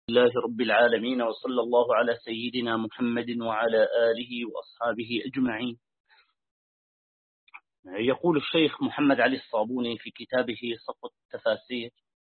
لله رب العالمين، وصلى الله على سيدنا محمد وعلى آله وأصحابه أجمعين. يقول الشيخ محمد علي الصابوني في كتابه صفوة التفاسير: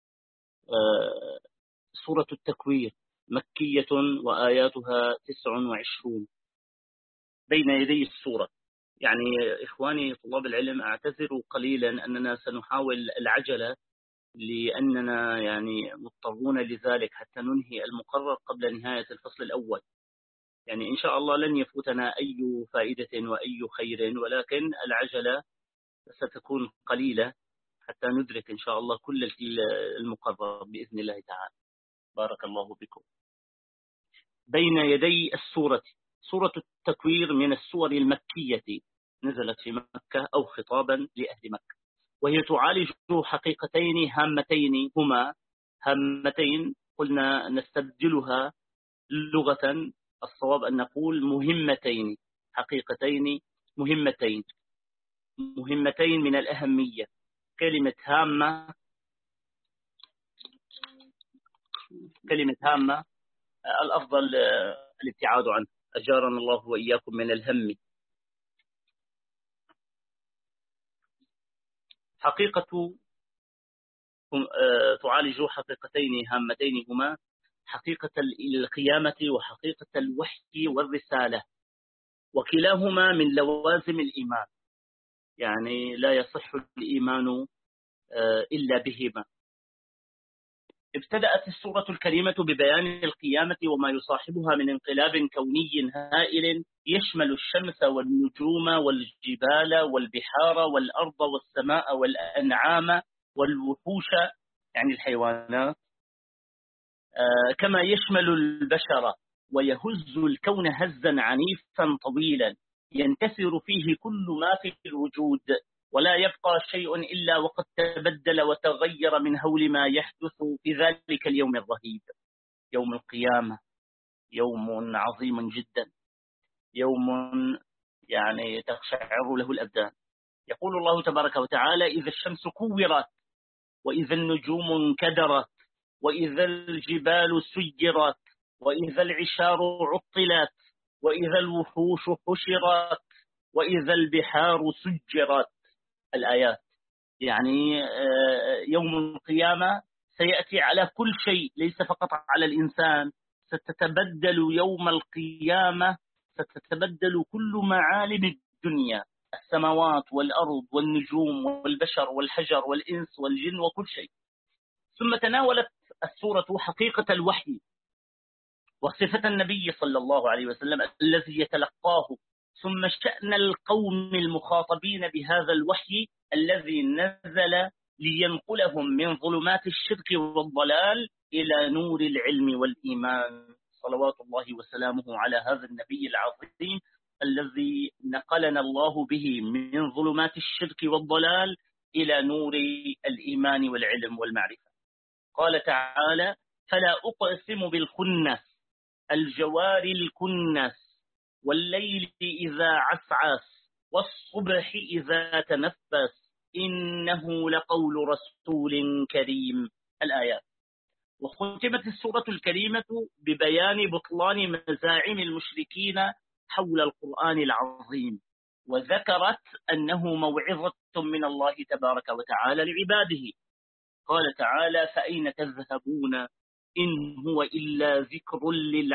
سورة التكوير مكية وآياتها 29. بين يدي السورة، يعني إخواني طلاب العلم أعتذر قليلا أننا سنحاول العجلة، لأننا يعني مضطرون لذلك حتى ننهي المقرر قبل نهاية الفصل الأول. يعني إن شاء الله لن يفوتنا أي فائدة وأي خير، ولكن العجلة ستكون قليلة حتى ندرك إن شاء الله كل المقرر بإذن الله تعالى. بارك الله بكم. بين يدي السورة، سورة التكوير من السور المكية، نزلت في مكة أو خطابا لأهل مكة، وهي تعالج حقيقتين هامتين، هما هامتين قلنا نستبدلها لغة، الصواب أن نقول مهمتين، حقيقتين مهمتين، مهمتين من الأهمية. كلمة هامة الأفضل الابتعاد عنه، أجارنا الله وإياكم من الهم. حقيقة تعالج حقيقتين هامتين، هما حقيقة القيامة وحقيقة الوحي والرسالة، وكلاهما من لوازم الإيمان، يعني لا يصح الإيمان إلا بهما. ابتدأت السورة الكريمة ببيان القيامة وما يصاحبها من انقلاب كوني هائل يشمل الشمس والنجوم والجبال والبحار والأرض والسماء والأنعام والوحوش، يعني الحيوانات، كما يشمل البشر، ويهز الكون هزا عنيفا طويلا ينكسر فيه كل ما في الوجود، ولا يبقى شيء إلا وقد تبدل وتغير من هول ما يحدث في ذلك اليوم الرهيب، يوم القيامة. يوم عظيم جدا، يوم يعني تقشعر له الأبدان. يقول الله تبارك وتعالى: إذا الشمس كورت، وإذا النجوم انكدرت، وإذا الجبال سيرت، وإذا العشار عطلت، وإذا الوحوش حشرت، وإذا البحار سجرت. الآيات يعني يوم القيامة سيأتي على كل شيء، ليس فقط على الإنسان. ستتبدل يوم القيامة، ستتبدل كل معالم الدنيا، السماوات والأرض والنجوم والبشر والحجر والإنس والجن وكل شيء. ثم تناولت السورة حقيقة الوحي وصفة النبي صلى الله عليه وسلم الذي يتلقاه، ثم شأن القوم المخاطبين بهذا الوحي الذي نزل لينقلهم من ظلمات الشرك والضلال إلى نور العلم والإيمان. صلوات الله وسلامه على هذا النبي العظيم الذي نقلنا الله به من ظلمات الشرك والضلال إلى نور الإيمان والعلم والمعرفة. قال تعالى: فلا أقسم بالخنس، الجوار الكنس، والليل إذا عسعس، والصبح إذا تنفس، إنه لقول رسول كريم. الآيات. وختمت السورة الكريمة ببيان بطلان مزاعم المشركين حول القرآن العظيم، وذكرت أنه موعظة من الله تبارك وتعالى لعباده. قال تعالى: فأين تذهبون إن هو إلا ذكر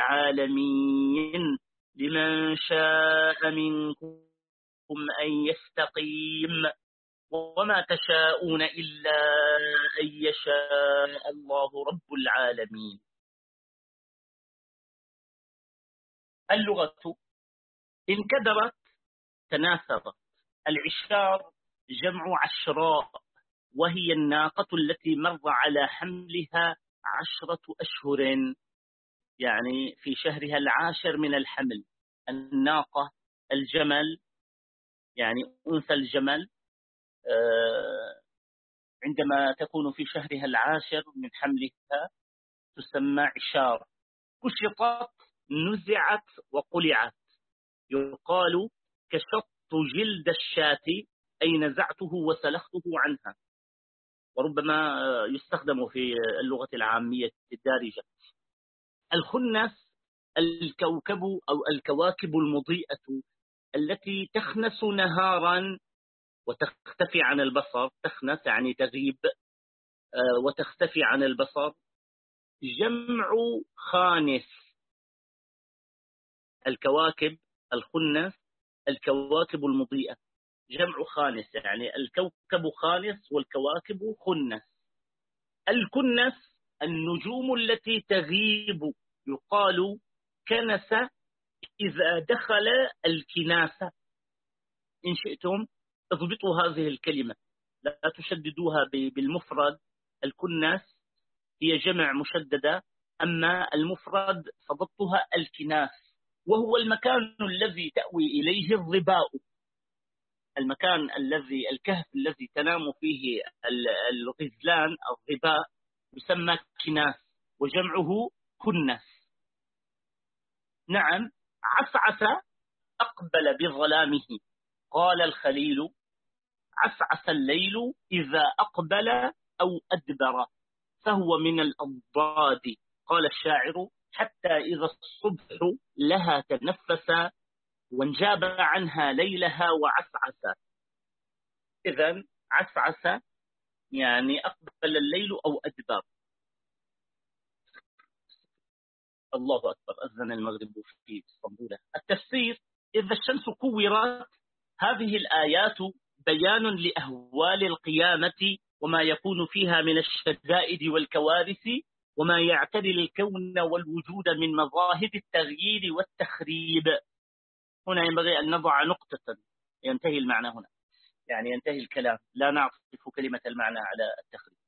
للعالمين لمن شاء منكم أن يستقيم وما تشاءون إلا أن يشاء الله رب العالمين. اللغة انكدرت تناثرت. العشار جمع عشراء، وهي الناقة التي مر على حملها 10 أشهر، يعني في شهرها العاشر من الحمل. الناقة، الجمل، يعني أنثى الجمل، عندما تكون في شهرها العاشر من حملها تسمى عشار. كشطت، نزعت وقلعت. يقال: كشطت جلد الشاة، أي نزعته وسلخته عنها. وربما يستخدم في اللغة العامية الدارجة. الخنس الكوكب أو الكواكب المضيئة التي تخنس نهارا وتختفي عن البصر. تخنس يعني تغيب، وتختفي عن البصر. جمع خانس. الكواكب الخنس الكواكب المضيئة، جمع خانس، يعني الكوكب خانس والكواكب خنس. الكنس النجوم التي تغيب، يقال كنس إذا دخل الكناسة. إن شئتم اضبطوا هذه الكلمة، لا تشددوها بالمفرد. الكنس هي جمع مشددة، أما المفرد فضبطها الكناس، وهو المكان الذي تأوي إليه الظباء. المكان الذي الكهف الذي تنام فيه الغزلان الظباء يسمى كناس، وجمعه كنس. نعم. عسعس أقبل بظلامه. قال الخليل: عسعس الليل إذا أقبل أو أدبر، فهو من الأضداد. قال الشاعر: حتى إذا الصبح لها تنفس، وانجاب عنها ليلها وعسعس. إذن عسعس يعني أقبل الليل أو أدبر. الله أكبر، أذن المغرب في اسطنبول. التفسير: إذا الشمس كورت. هذه الآيات بيان لأهوال القيامة وما يكون فيها من الشدائد والكوارث، وما يعتري الكون والوجود من مظاهر التغيير والتخريب. هنا ينبغي أن نضع نقطة، ينتهي المعنى هنا، يعني ينتهي الكلام، لا نعطف كلمة المعنى على التخريب.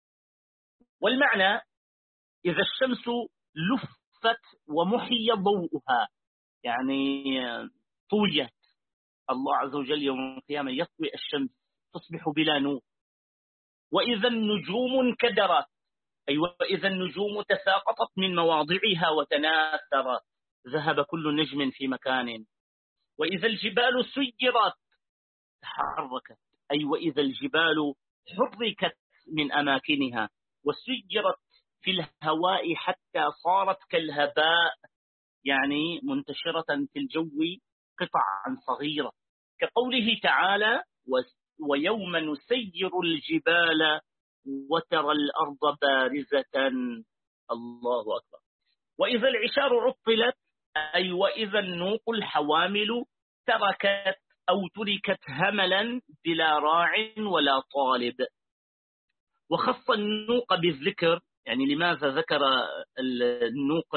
والمعنى: إذا الشمس لفت ومحي ضوءها، يعني طويت. الله عز وجل يوم القيامة يطوي الشمس تصبح بلا نور. وإذا النجوم انكدرت، أي وإذا النجوم تساقطت من مواضعها وتناثرت، ذهب كل نجم في مكان. وإذا الجبال سيرت، تحركت، أي وإذا الجبال حركت من أماكنها وسيرت في الهواء حتى صارت كالهباء، يعني منتشرة في الجو قطعا صغيرة. كقوله تعالى: ويوم نسير الجبال وترى الأرض بارزة. الله أكبر. وإذا العشار عطلت، أي وإذا النوق الحوامل تركت أو تركت هملا بلا راع ولا طالب. وخص النوق بالذكر، يعني لماذا ذكر النوق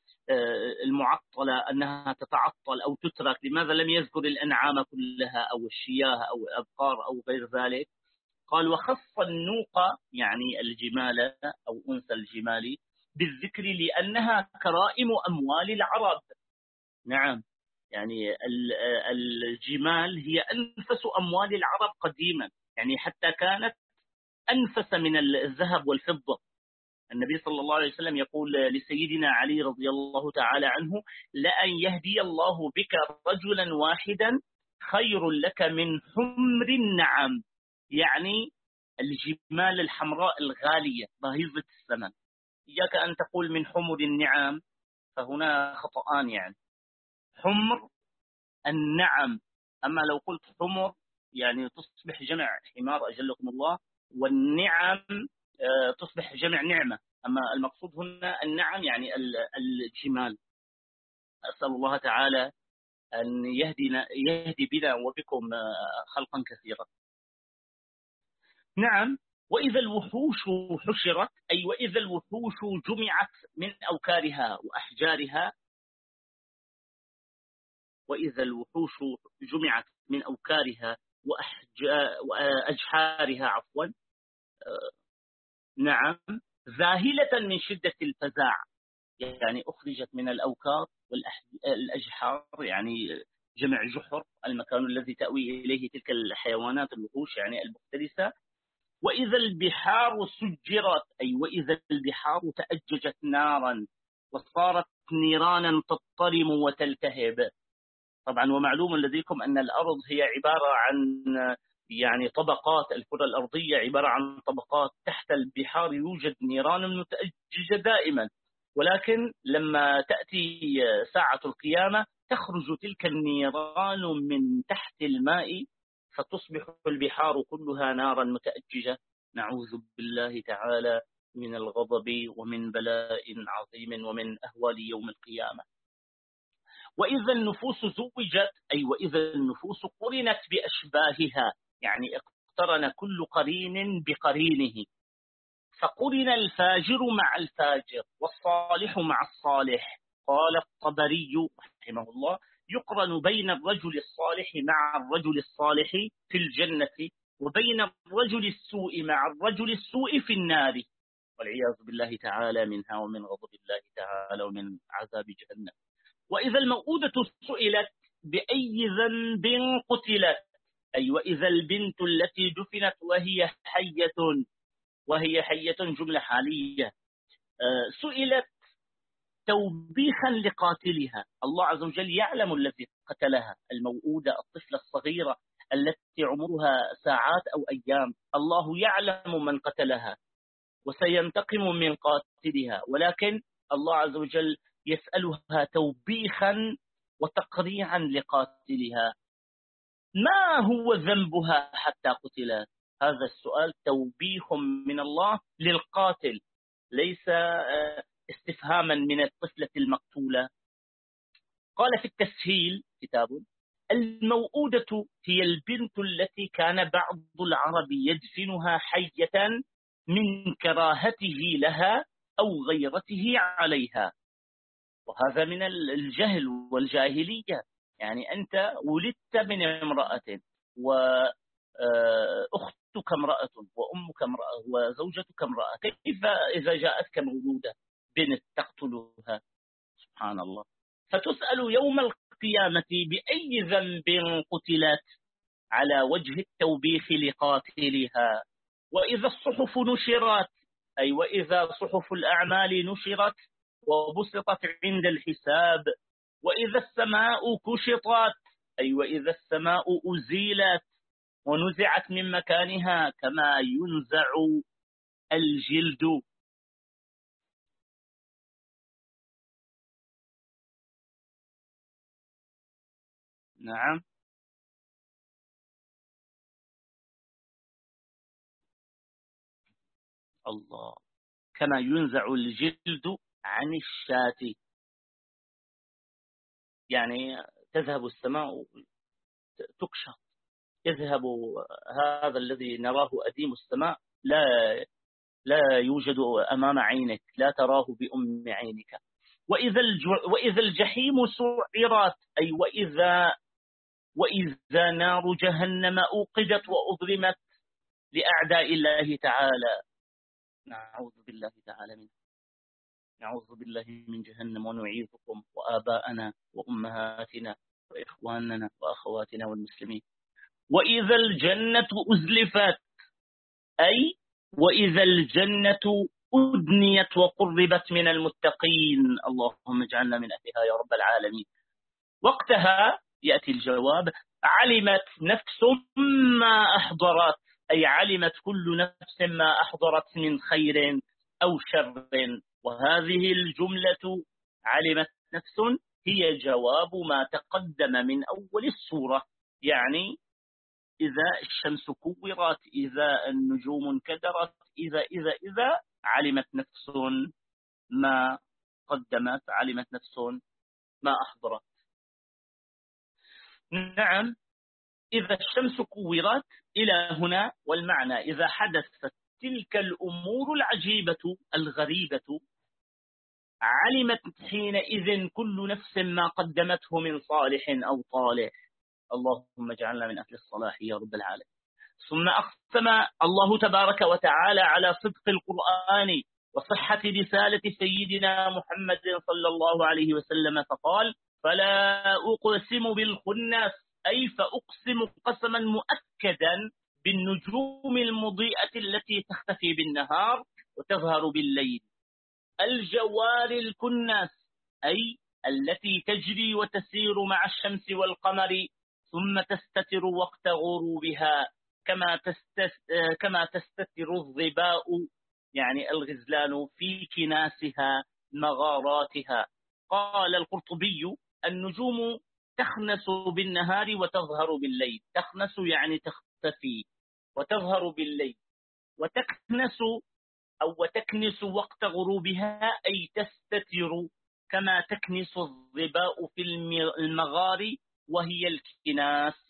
المعطلة أنها تتعطل أو تترك؟ لماذا لم يذكر الأنعام كلها أو الشياه أو الأبقار أو غير ذلك؟ قال: وخص النوق يعني الجمال أو أنثى الجمال بالذكر لأنها كرائم أموال العرب. نعم، يعني الجمال هي أنفس أموال العرب قديما، يعني حتى كانت أنفس من الذهب والفضة. النبي صلى الله عليه وسلم يقول لسيدنا علي رضي الله تعالى عنه: لأن يهدي الله بك رجلا واحدا خير لك من حمر النعم، يعني الجمال الحمراء الغالية باهظة الثمن. إياك أن تقول من حمر النعم، فهنا خطأان، يعني حمر النعم. أما لو قلت حمر يعني تصبح جمع حمار أجلكم الله، والنعم تصبح جمع نعمة. أما المقصود هنا النعم يعني الجمال. أسأل الله تعالى أن يهدي بنا وبكم خلقا كثيرا. نعم. وإذا الوحوش حشرت، أي وإذا الوحوش جمعت من أوكارها وأحجارها. وإذا الوحوش جمعت من أوكارها وأجحارها، عفوا. نعم. ذاهلة من شدة الفزاع، يعني أخرجت من الأوكار والأجحار، يعني جمع جحر، المكان الذي تأوي إليه تلك الحيوانات الوحوش يعني المفترسة. وإذا البحار سجرت، أي وإذا البحار تأججت نارا وصارت نيرانا تضطرم وتلتهب. طبعا ومعلوم لديكم أن الأرض هي عبارة عن يعني طبقات، الكرة الأرضية عبارة عن طبقات. تحت البحار يوجد نيران متأججة دائما، ولكن لما تأتي ساعة القيامة تخرج تلك النيران من تحت الماء فتصبح البحار كلها نارا متأججة. نعوذ بالله تعالى من الغضب ومن بلاء عظيم ومن أهوال يوم القيامة. وإذا النفوس زوجت، أي وإذا النفوس قرنت بأشباهها، يعني اقترن كل قرين بقرينه، فقرن الفاجر مع الفاجر والصالح مع الصالح. قال الطبري رحمه الله: يقرن بين الرجل الصالح مع الرجل الصالح في الجنة، وبين الرجل السوء مع الرجل السوء في النار، والعياذ بالله تعالى منها ومن غضب الله تعالى ومن عذاب جهنم. وإذا الموءودة سئلت بأي ذنب قتلت، أي وإذا البنت التي دفنت وهي حية جملة حالية سئلت توبيخا لقاتلها. الله عز وجل يعلم الذي قتلها، الموءودة الطفلة الصغيرة التي عمرها ساعات أو أيام، الله يعلم من قتلها وسينتقم من قاتلها، ولكن الله عز وجل يسألها توبيخا وتقريعا لقاتلها: ما هو ذنبها حتى قتلت؟ هذا السؤال توبيخ من الله للقاتل، ليس استفهاما من الطفلة المقتولة. قال في التسهيل كتاب: الموءودة هي البنت التي كان بعض العرب يدفنها حية من كراهته لها أو غيرته عليها. وهذا من الجهل والجاهلية، يعني أنت ولدت من امرأة وأختك امرأة وأمك امرأة وزوجتك امرأة، كيف إذا جاءتك مولودة بنت تقتلها؟ سبحان الله. فتسأل يوم القيامة بأي ذنب قتلت، على وجه التوبيخ لقاتلها. وإذا الصحف نشرت، أي وإذا صحف الأعمال نشرت وبسطت عند الحساب. وإذا السماء كشطت، أي وإذا السماء أزيلت ونزعت من مكانها كما ينزع الجلد. نعم، الله، كما ينزع الجلد عن الشاة، يعني تذهب السماء تكشط، يذهب هذا الذي نراه أديم السماء لا يوجد أمام عينك، لا تراه بأم عينك. وإذا الجحيم سعرت، أي وإذا نار جهنم أوقدت وأظلمت لأعداء الله تعالى. نعوذ بالله تعالى منه. نعوذ بالله من جهنم ونعيذكم وآباءنا وأمهاتنا وإخواننا وأخواتنا والمسلمين. وإذا الجنة أزلفت، أي وإذا الجنة أدنيت وقربت من المتقين. اللهم اجعلنا من أهلها يا رب العالمين. وقتها يأتي الجواب: علمت نفس ما أحضرت، أي علمت كل نفس ما أحضرت من خير أو شر. وهذه الجملة علمت نفس هي جواب ما تقدم من أول السورة، يعني إذا الشمس كورت، إذا النجوم انكدرت، إذا علمت نفس ما قدمت، علمت نفس ما أحضرت. نعم، إذا الشمس كورت إلى هنا، والمعنى إذا حدثت تلك الأمور العجيبة الغريبة، علمت حينئذ كل نفس ما قدمته من صالح أو طالح. اللهم اجعلنا من أهل الصلاح يا رب العالمين. ثم أقسم الله تبارك وتعالى على صدق القرآن وصحة رسالة سيدنا محمد صلى الله عليه وسلم فقال: فلا أقسم بالخنس، أي فأقسم قسما مؤكدا بالنجوم المضيئة التي تختفي بالنهار وتظهر بالليل، الجوار الكنس، أي التي تجري وتسير مع الشمس والقمر ثم تستتر وقت غروبها، كما تستتر الظباء، يعني الغزلان في كناسها مغاراتها. قال القرطبي: النجوم تخنس بالنهار وتظهر بالليل. تخنس يعني تختفي، وتظهر بالليل. وتكنس وتكنس وقت غروبها أي تستتر، كما تكنس الظباء في المغار وهي الكناس.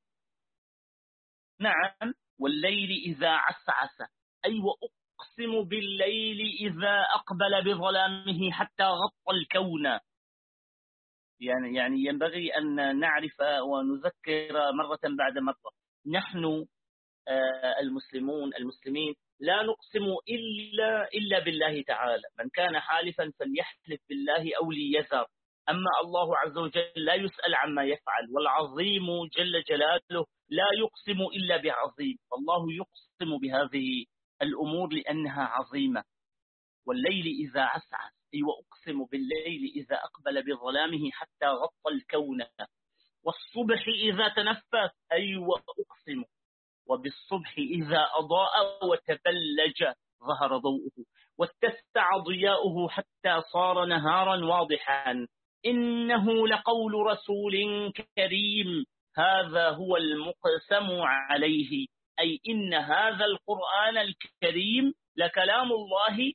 نعم، والليل إذا عسعس، أي وأقسم بالليل إذا أقبل بظلامه حتى غطى الكون. يعني ينبغي أن نعرف ونذكر مرة بعد مرة، نحن المسلمين لا نقسم إلا بالله تعالى. من كان حالفا فليحلف بالله أو ليذر. أما الله عز وجل لا يسأل عما يفعل، والعظيم جل جلاله لا يقسم إلا بعظيم، فالله يقسم بهذه الأمور لأنها عظيمة. والليل إذا عسعس، أي وأقسم بالليل إذا أقبل بظلامه حتى غطى الكون. والصبح إذا تنفس، أي وأقسم. وبالصبح إذا أضاء وتبلج ظهر ضوءه، واتسع ضياؤه حتى صار نهارا واضحا. إنه لقول رسول كريم، هذا هو المقسم عليه، أي إن هذا القرآن الكريم لكلام الله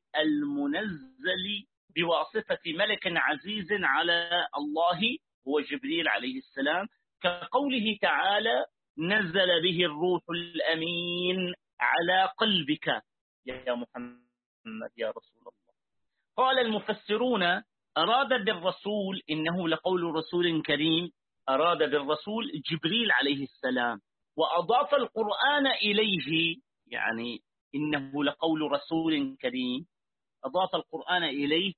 المنزل بواسطة ملك عزيز على الله، هو جبريل عليه السلام، كقوله تعالى: نزل به الروح الأمين على قلبك يا محمد يا رسول الله. قال المفسرون: أراد بالرسول، إنه لقول رسول كريم، أراد بالرسول جبريل عليه السلام، وأضاف القرآن إليه، يعني إنه لقول رسول كريم، أضاف القرآن إليه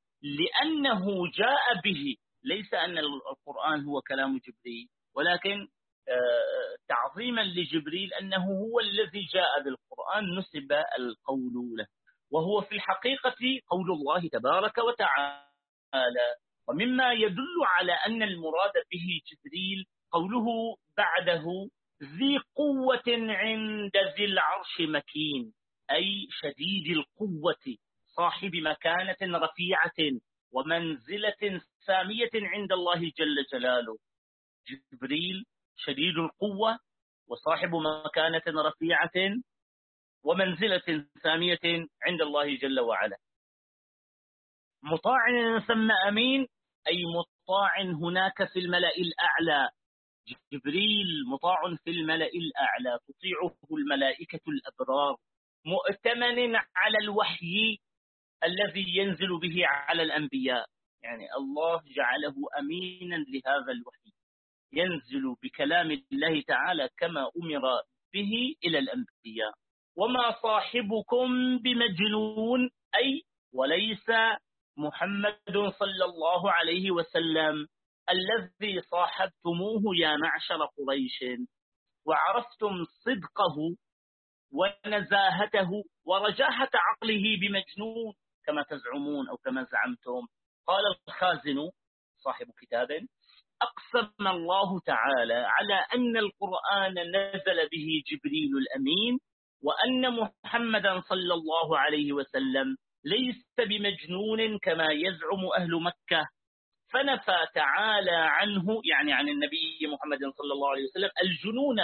لأنه جاء به، ليس أن القرآن هو كلام جبريل، ولكن تعظيما لجبريل أنه هو الذي جاء بالقرآن نسب القول له، وهو في الحقيقة قول الله تبارك وتعالى. ومما يدل على أن المراد به جبريل قوله بعده: ذي قوة عند ذي العرش مكين، أي شديد القوة، صاحب مكانة رفيعة ومنزلة سامية عند الله جل جلاله. جبريل شديد القوة وصاحب مكانة رفيعة ومنزلة سامية عند الله جل وعلا. مطاع ثم أمين، أي مطاع هناك في الملأ الأعلى. جبريل مطاع في الملأ الأعلى، تطيعه الملائكة الأبرار، مؤتمن على الوحي الذي ينزل به على الأنبياء. يعني الله جعله أمينا لهذا الوحي، ينزل بكلام الله تعالى كما أمر به إلى الأنبياء. وما صاحبكم بمجنون، أي وليس محمد صلى الله عليه وسلم الذي صاحبتموه يا معشر قريش، وعرفتم صدقه ونزاهته ورجاحة عقله بمجنون كما تزعمون أو كما زعمتم. قال الخازن صاحب كتاب: أقسم الله تعالى على أن القرآن نزل به جبريل الأمين، وأن محمدا صلى الله عليه وسلم ليس بمجنون كما يزعم أهل مكة، فنفى تعالى عنه، يعني عن النبي محمد صلى الله عليه وسلم، الجنون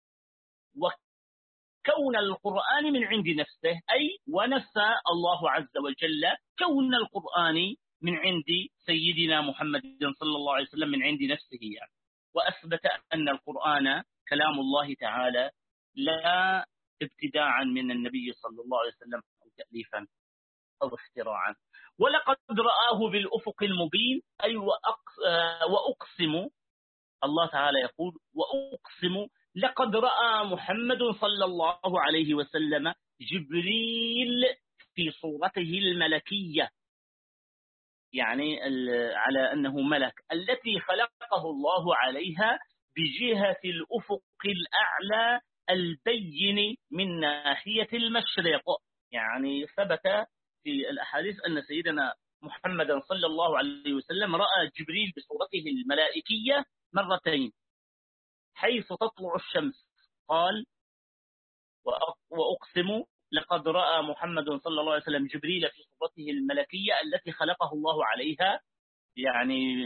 وكون القرآن من عند نفسه، أي ونفى الله عز وجل كون القرآن من عند سيدنا محمد صلى الله عليه وسلم من عند نفسه يعني. وأثبت أن القرآن كلام الله تعالى لا ابتداعا من النبي صلى الله عليه وسلم أو تأليفا أو اختراعا. ولقد رآه بالأفق المبين، أي وأقسم، الله تعالى يقول: وأقسم لقد رأى محمد صلى الله عليه وسلم جبريل في صورته الملكية، يعني على أنه ملك، التي خلقه الله عليها بجهة الأفق الأعلى البين من ناحية المشرق. يعني ثبت في الأحاديث أن سيدنا محمد صلى الله عليه وسلم رأى جبريل بصورته الملائكية مرتين، حيث تطلع الشمس قال: وأقسم لقد رأى محمد صلى الله عليه وسلم جبريل في صورته الملكية التي خلقه الله عليها، يعني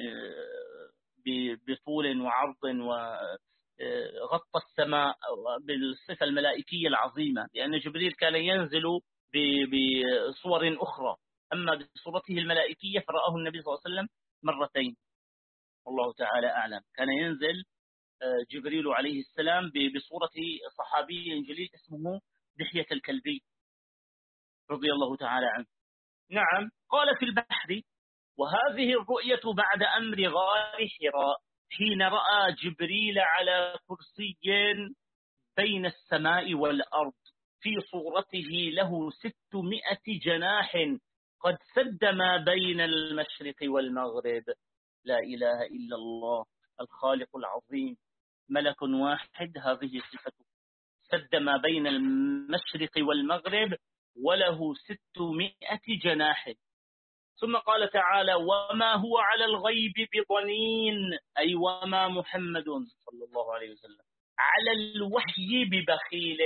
بطول وعرض، وغطى السماء بالصفة الملائكية العظيمة، لأن جبريل كان ينزل بصور أخرى، أما بصورته الملائكية فرآه النبي صلى الله عليه وسلم مرتين، والله تعالى أعلم. كان ينزل جبريل عليه السلام بصورة صحابي جليل اسمه دحية الكلبي رضي الله تعالى عنه. نعم، قال في البحر: وهذه الرؤية بعد أمر غار حراء، حين رأى جبريل على كرسي بين السماء والأرض، في صورته له 600 جناح قد سد ما بين المشرق والمغرب. لا إله إلا الله الخالق العظيم، ملك واحد هذه صفته، سد ما بين المشرق والمغرب وله 600 جناح. ثم قال تعالى: وما هو على الغيب بضنين، أي وما محمد صلى الله عليه وسلم على الوحي ببخيل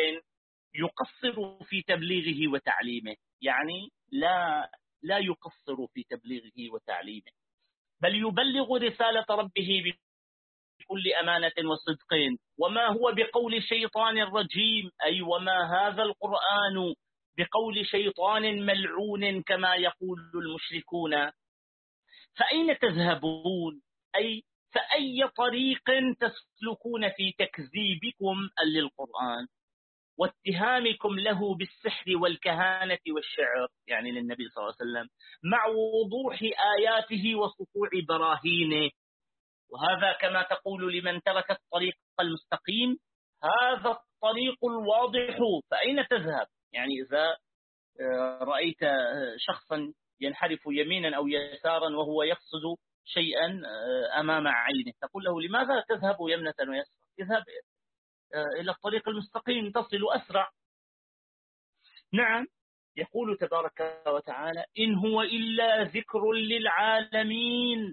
يقصر في تبليغه وتعليمه، يعني لا يقصر في تبليغه وتعليمه، بل يبلغ رسالة ربه بكل أمانة وصدق. وما هو بقول شيطان رجيم، أي وما هذا القرآن بقول شيطان ملعون كما يقول المشركون. فأين تذهبون، أي فأي طريق تسلكون في تكذيبكم للقرآن واتهامكم له بالسحر والكهانة والشعر، يعني للنبي صلى الله عليه وسلم، مع وضوح آياته وسطوع براهينه. وهذا كما تقول لمن ترك الطريق المستقيم: هذا الطريق الواضح فأين تذهب؟ يعني إذا رأيت شخصا ينحرف يمينا أو يسارا وهو يقصد شيئا أمام عينه، تقول له: لماذا تذهب يمنة ويسرا؟ اذهب إلى الطريق المستقيم تصل أسرع. نعم، يقول تبارك وتعالى: إن هو إلا ذكر للعالمين،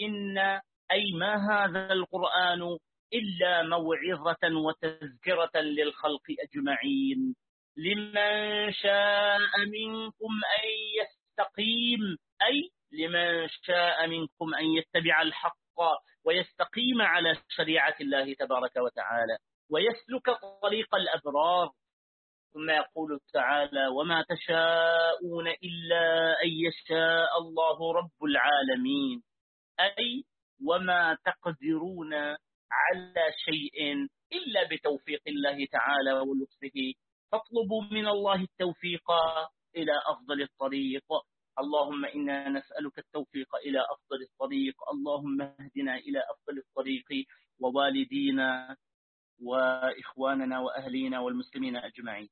أي ما هذا القرآن إلا موعظة وتذكرة للخلق أجمعين، لمن شاء منكم أن يستقيم، أي لمن شاء منكم أن يتبع الحق ويستقيم على شريعة الله تبارك وتعالى ويسلك طريق الأبرار. ثم يقول تعالى: وما تشاءون إلا أن يشاء الله رب العالمين، أي وما تقدرون على شيء إلا بتوفيق الله تعالى ولطفه، فاطلبوا من الله التوفيق إلى أفضل الطريق. اللهم إنا نسألك التوفيق إلى أفضل الطريق، اللهم اهدنا إلى أفضل الطريق، ووالدينا وإخواننا وأهلينا والمسلمين أجمعين.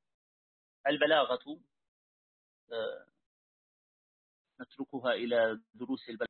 البلاغة نتركها إلى دروس البلاغة.